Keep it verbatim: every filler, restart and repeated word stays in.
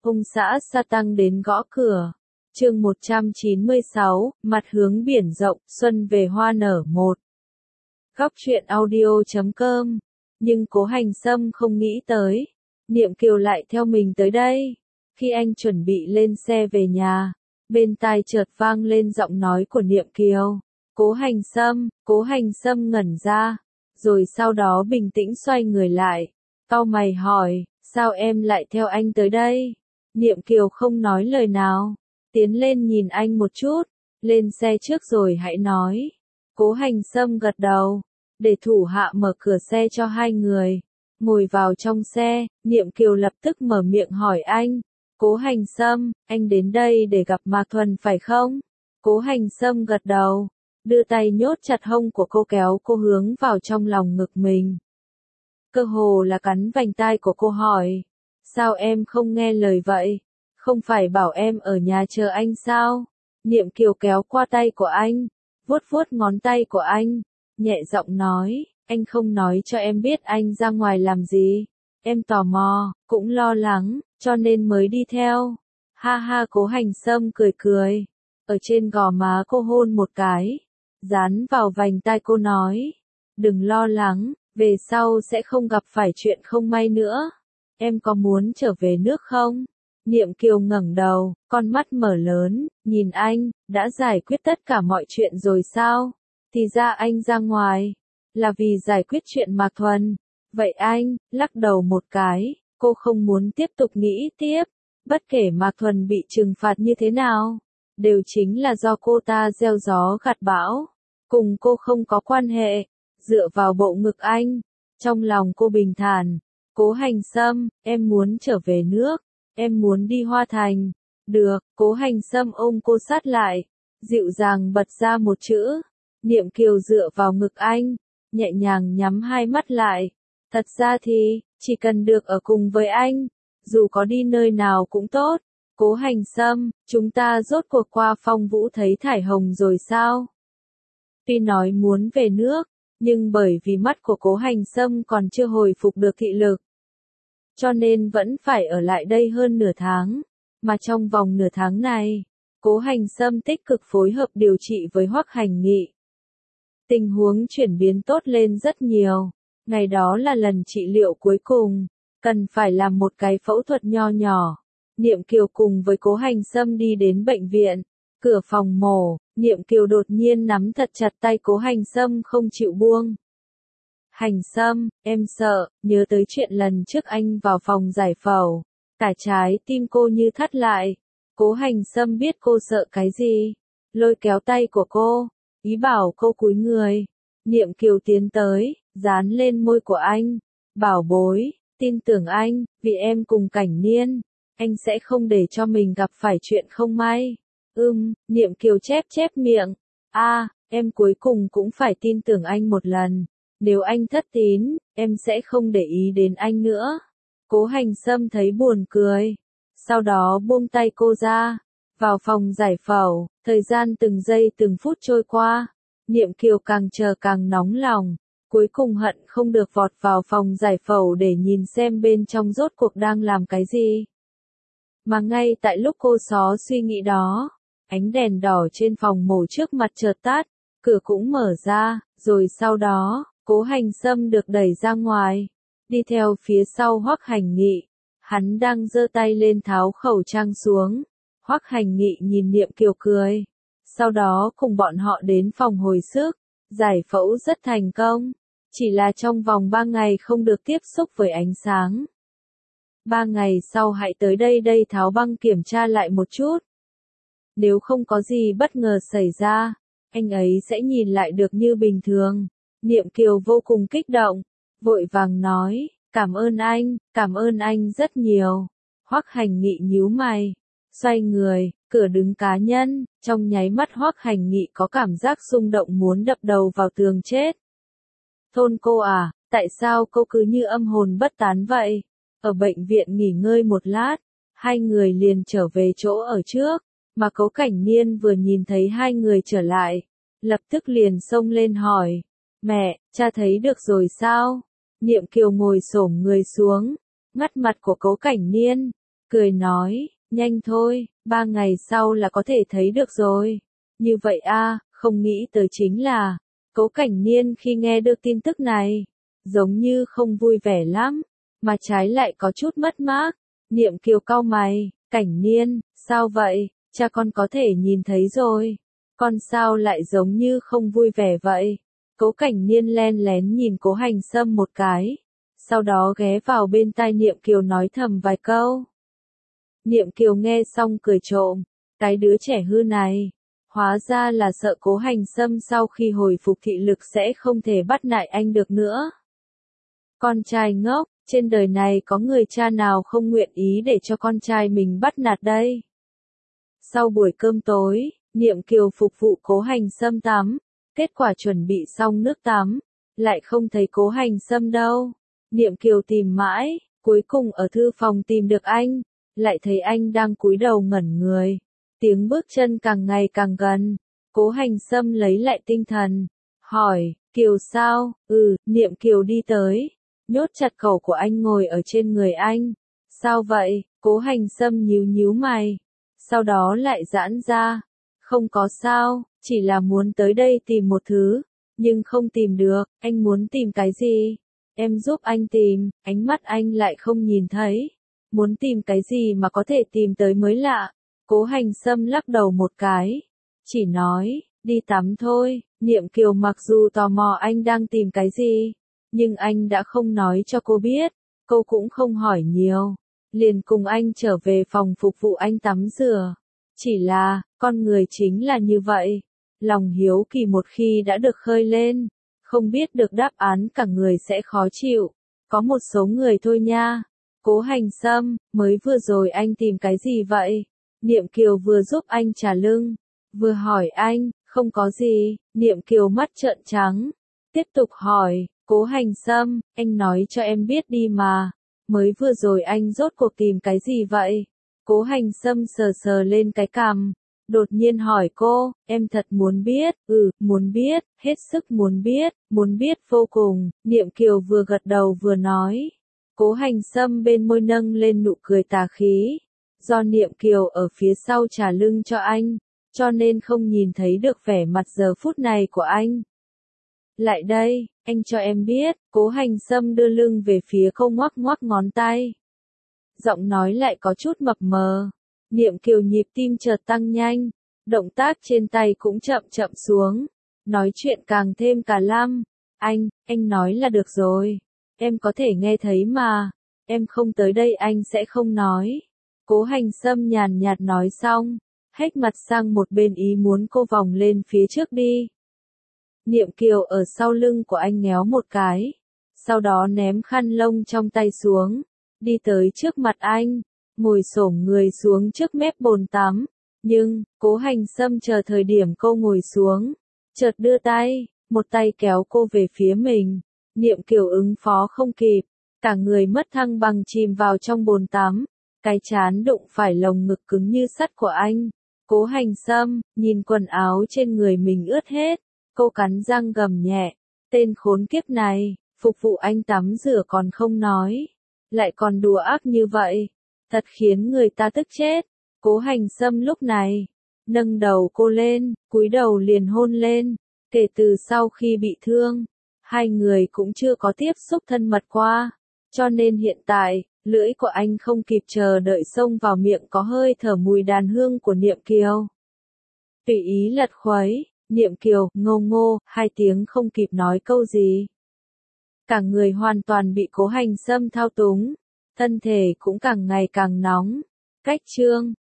Ông xã Sa Tăng đến gõ cửa. Chương một trăm chín mươi sáu, mặt hướng biển rộng, xuân về hoa nở một. Góc truyện audio chấm com. Nhưng Cố Hành Sâm không nghĩ tới, Niệm Kiều lại theo mình tới đây. Khi anh chuẩn bị lên xe về nhà, bên tai chợt vang lên giọng nói của Niệm Kiều. Cố Hành Sâm, Cố Hành Sâm ngẩn ra, rồi sau đó bình tĩnh xoay người lại. Cau mày hỏi, sao em lại theo anh tới đây? Niệm Kiều không nói lời nào, tiến lên nhìn anh một chút, lên xe trước rồi hãy nói. Cố Hành Sâm gật đầu, để thủ hạ mở cửa xe cho hai người. Ngồi vào trong xe, Niệm Kiều lập tức mở miệng hỏi anh. Cố Hành Sâm, anh đến đây để gặp Mạc Thuần phải không? Cố Hành Sâm gật đầu, đưa tay nhốt chặt hông của cô kéo cô hướng vào trong lòng ngực mình. Cơ hồ là cắn vành tai của cô hỏi. Sao em không nghe lời vậy? Không phải bảo em ở nhà chờ anh sao? Niệm Kiều kéo qua tay của anh, vuốt vuốt ngón tay của anh, nhẹ giọng nói, anh không nói cho em biết anh ra ngoài làm gì. Em tò mò, cũng lo lắng, cho nên mới đi theo. Ha ha, Cố Hành Sâm cười cười, ở trên gò má cô hôn một cái, dán vào vành tai cô nói, đừng lo lắng, về sau sẽ không gặp phải chuyện không may nữa. Em có muốn trở về nước không? Niệm Kiều ngẩng đầu, con mắt mở lớn, nhìn anh, đã giải quyết tất cả mọi chuyện rồi sao? Thì ra anh ra ngoài, là vì giải quyết chuyện Mạc Thuần. Vậy anh, lắc đầu một cái, cô không muốn tiếp tục nghĩ tiếp. Bất kể Mạc Thuần bị trừng phạt như thế nào, đều chính là do cô ta gieo gió gặt bão. Cùng cô không có quan hệ. Dựa vào bộ ngực anh, trong lòng cô bình thản. Cố Hành Sâm, em muốn trở về nước, em muốn đi Hoa Thành. Được, Cố Hành Sâm ôm cô sát lại, dịu dàng bật ra một chữ. Niệm Kiều dựa vào ngực anh, nhẹ nhàng nhắm hai mắt lại. Thật ra thì, chỉ cần được ở cùng với anh, dù có đi nơi nào cũng tốt. Cố Hành Sâm, chúng ta rốt cuộc qua Phong Vũ thấy thải hồng rồi sao? Tuy nói muốn về nước, nhưng bởi vì mắt của Cố Hành Sâm còn chưa hồi phục được thị lực, cho nên vẫn phải ở lại đây hơn nửa tháng. Mà trong vòng nửa tháng này, Cố Hành Sâm tích cực phối hợp điều trị với Hoắc Hành Nghị. Tình huống chuyển biến tốt lên rất nhiều. Ngày đó là lần trị liệu cuối cùng, cần phải làm một cái phẫu thuật nho nhỏ. Niệm Kiều cùng với Cố Hành Sâm đi đến bệnh viện. Cửa phòng mổ, Niệm Kiều đột nhiên nắm thật chặt tay Cố Hành Sâm không chịu buông. Hành Sâm, em sợ, nhớ tới chuyện lần trước anh vào phòng giải phẫu, cả trái tim cô như thắt lại. Cố Hành Sâm biết cô sợ cái gì, lôi kéo tay của cô, ý bảo cô cúi người. Niệm Kiều tiến tới, dán lên môi của anh, bảo bối, tin tưởng anh, vì em cùng Cảnh Niên, anh sẽ không để cho mình gặp phải chuyện không may. Ừm, Niệm Kiều chép chép miệng. A, à, em cuối cùng cũng phải tin tưởng anh một lần. Nếu anh thất tín, em sẽ không để ý đến anh nữa. Cố Hành Sâm thấy buồn cười, sau đó buông tay cô ra. Vào phòng giải phẫu, thời gian từng giây từng phút trôi qua. Niệm Kiều càng chờ càng nóng lòng, cuối cùng hận không được vọt vào phòng giải phẫu để nhìn xem bên trong rốt cuộc đang làm cái gì. Mà ngay tại lúc cô xó suy nghĩ đó, ánh đèn đỏ trên phòng mổ trước mặt chợt tắt, cửa cũng mở ra, rồi sau đó, Cố Hành Sâm được đẩy ra ngoài, đi theo phía sau Hoắc Hành Nghị. Hắn đang giơ tay lên tháo khẩu trang xuống. Hoắc Hành Nghị nhìn Niệm Kiều cười, sau đó cùng bọn họ đến phòng hồi sức. Giải phẫu rất thành công, chỉ là trong vòng ba ngày không được tiếp xúc với ánh sáng. Ba ngày sau hãy tới đây đây tháo băng kiểm tra lại một chút. Nếu không có gì bất ngờ xảy ra, anh ấy sẽ nhìn lại được như bình thường. Niệm Kiều vô cùng kích động, vội vàng nói, cảm ơn anh, cảm ơn anh rất nhiều. Hoắc Hành Nghị nhíu mày, xoay người, cửa đứng cá nhân, trong nháy mắt Hoắc Hành Nghị có cảm giác xung động muốn đập đầu vào tường chết. Thôn cô à, tại sao cô cứ như âm hồn bất tán vậy? Ở bệnh viện nghỉ ngơi một lát, hai người liền trở về chỗ ở trước, mà Cố Cảnh Niên vừa nhìn thấy hai người trở lại, lập tức liền xông lên hỏi, mẹ, cha thấy được rồi sao? Niệm Kiều ngồi xổm người xuống, ngắt mặt của Cố Cảnh Niên, cười nói, nhanh thôi, ba ngày sau là có thể thấy được rồi. Như vậy a, không nghĩ tới chính là, Cố Cảnh Niên khi nghe được tin tức này, giống như không vui vẻ lắm, mà trái lại có chút mất mát. Niệm Kiều cau mày, Cảnh Niên, sao vậy, cha con có thể nhìn thấy rồi, con sao lại giống như không vui vẻ vậy? Cố Cảnh Niên len lén nhìn Cố Hành Sâm một cái, sau đó ghé vào bên tai Niệm Kiều nói thầm vài câu. Niệm Kiều nghe xong cười trộm, cái đứa trẻ hư này, hóa ra là sợ Cố Hành Sâm sau khi hồi phục thị lực sẽ không thể bắt nạt anh được nữa. Con trai ngốc, trên đời này có người cha nào không nguyện ý để cho con trai mình bắt nạt đây. Sau buổi cơm tối, Niệm Kiều phục vụ Cố Hành Sâm tắm, kết quả chuẩn bị xong nước tắm, lại không thấy Cố Hành Sâm đâu. Niệm Kiều tìm mãi, cuối cùng ở thư phòng tìm được anh, lại thấy anh đang cúi đầu ngẩn người. Tiếng bước chân càng ngày càng gần, Cố Hành Sâm lấy lại tinh thần, hỏi, Kiều sao? Ừ, Niệm Kiều đi tới, nhốt chặt cổ của anh ngồi ở trên người anh. Sao vậy? Cố Hành Sâm nhíu nhíu mày, sau đó lại giãn ra. Không có sao, chỉ là muốn tới đây tìm một thứ, nhưng không tìm được. Anh muốn tìm cái gì? Em giúp anh tìm. Ánh mắt anh lại không nhìn thấy. Muốn tìm cái gì mà có thể tìm tới mới lạ. Cố Hành Sâm lắc đầu một cái, chỉ nói, đi tắm thôi. Niệm Kiều mặc dù tò mò anh đang tìm cái gì, nhưng anh đã không nói cho cô biết, cô cũng không hỏi nhiều, liền cùng anh trở về phòng phục vụ anh tắm rửa. Chỉ là, con người chính là như vậy, lòng hiếu kỳ một khi đã được khơi lên, không biết được đáp án cả người sẽ khó chịu. Có một số người thôi nha. Cố Hành Sâm, mới vừa rồi anh tìm cái gì vậy? Niệm Kiều vừa giúp anh trả lưng, vừa hỏi anh, không có gì. Niệm Kiều mắt trợn trắng, tiếp tục hỏi, Cố Hành Sâm, anh nói cho em biết đi mà, mới vừa rồi anh rốt cuộc tìm cái gì vậy? Cố Hành Sâm sờ sờ lên cái cằm, đột nhiên hỏi cô, em thật muốn biết? Ừ, muốn biết, hết sức muốn biết, muốn biết vô cùng. Niệm Kiều vừa gật đầu vừa nói. Cố Hành Sâm bên môi nâng lên nụ cười tà khí. Do Niệm Kiều ở phía sau trả lưng cho anh, cho nên không nhìn thấy được vẻ mặt giờ phút này của anh. Lại đây, anh cho em biết. Cố Hành Sâm đưa lưng về phía cô, ngoắc ngoắc ngón tay. Giọng nói lại có chút mập mờ. Niệm Kiều nhịp tim chợt tăng nhanh, động tác trên tay cũng chậm chậm xuống, nói chuyện càng thêm cả lăm. Anh, anh nói là được rồi. Em có thể nghe thấy mà. Em không tới đây anh sẽ không nói. Cố Hành Sâm nhàn nhạt nói xong, hét mặt sang một bên ý muốn cô vòng lên phía trước đi. Niệm Kiều ở sau lưng của anh nhéo một cái, sau đó ném khăn lông trong tay xuống, đi tới trước mặt anh, ngồi xổm người xuống trước mép bồn tắm. Nhưng, Cố Hành Sâm chờ thời điểm cô ngồi xuống, chợt đưa tay, một tay kéo cô về phía mình. Niệm Kiều ứng phó không kịp, cả người mất thăng bằng chìm vào trong bồn tắm, cái trán đụng phải lồng ngực cứng như sắt của anh. Cố Hành Sâm, nhìn quần áo trên người mình ướt hết, cô cắn răng gầm nhẹ, tên khốn kiếp này, phục vụ anh tắm rửa còn không nói, lại còn đùa ác như vậy, thật khiến người ta tức chết. Cố Hành Sâm lúc này, nâng đầu cô lên, cúi đầu liền hôn lên. Kể từ sau khi bị thương, hai người cũng chưa có tiếp xúc thân mật qua, cho nên hiện tại, lưỡi của anh không kịp chờ đợi xông vào miệng có hơi thở mùi đàn hương của Niệm Kiều. Tùy ý lật khuấy, Niệm Kiều, ngô ngô, hai tiếng không kịp nói câu gì. Cả người hoàn toàn bị Cố Hành Sâm thao túng, thân thể cũng càng ngày càng nóng. Cách chương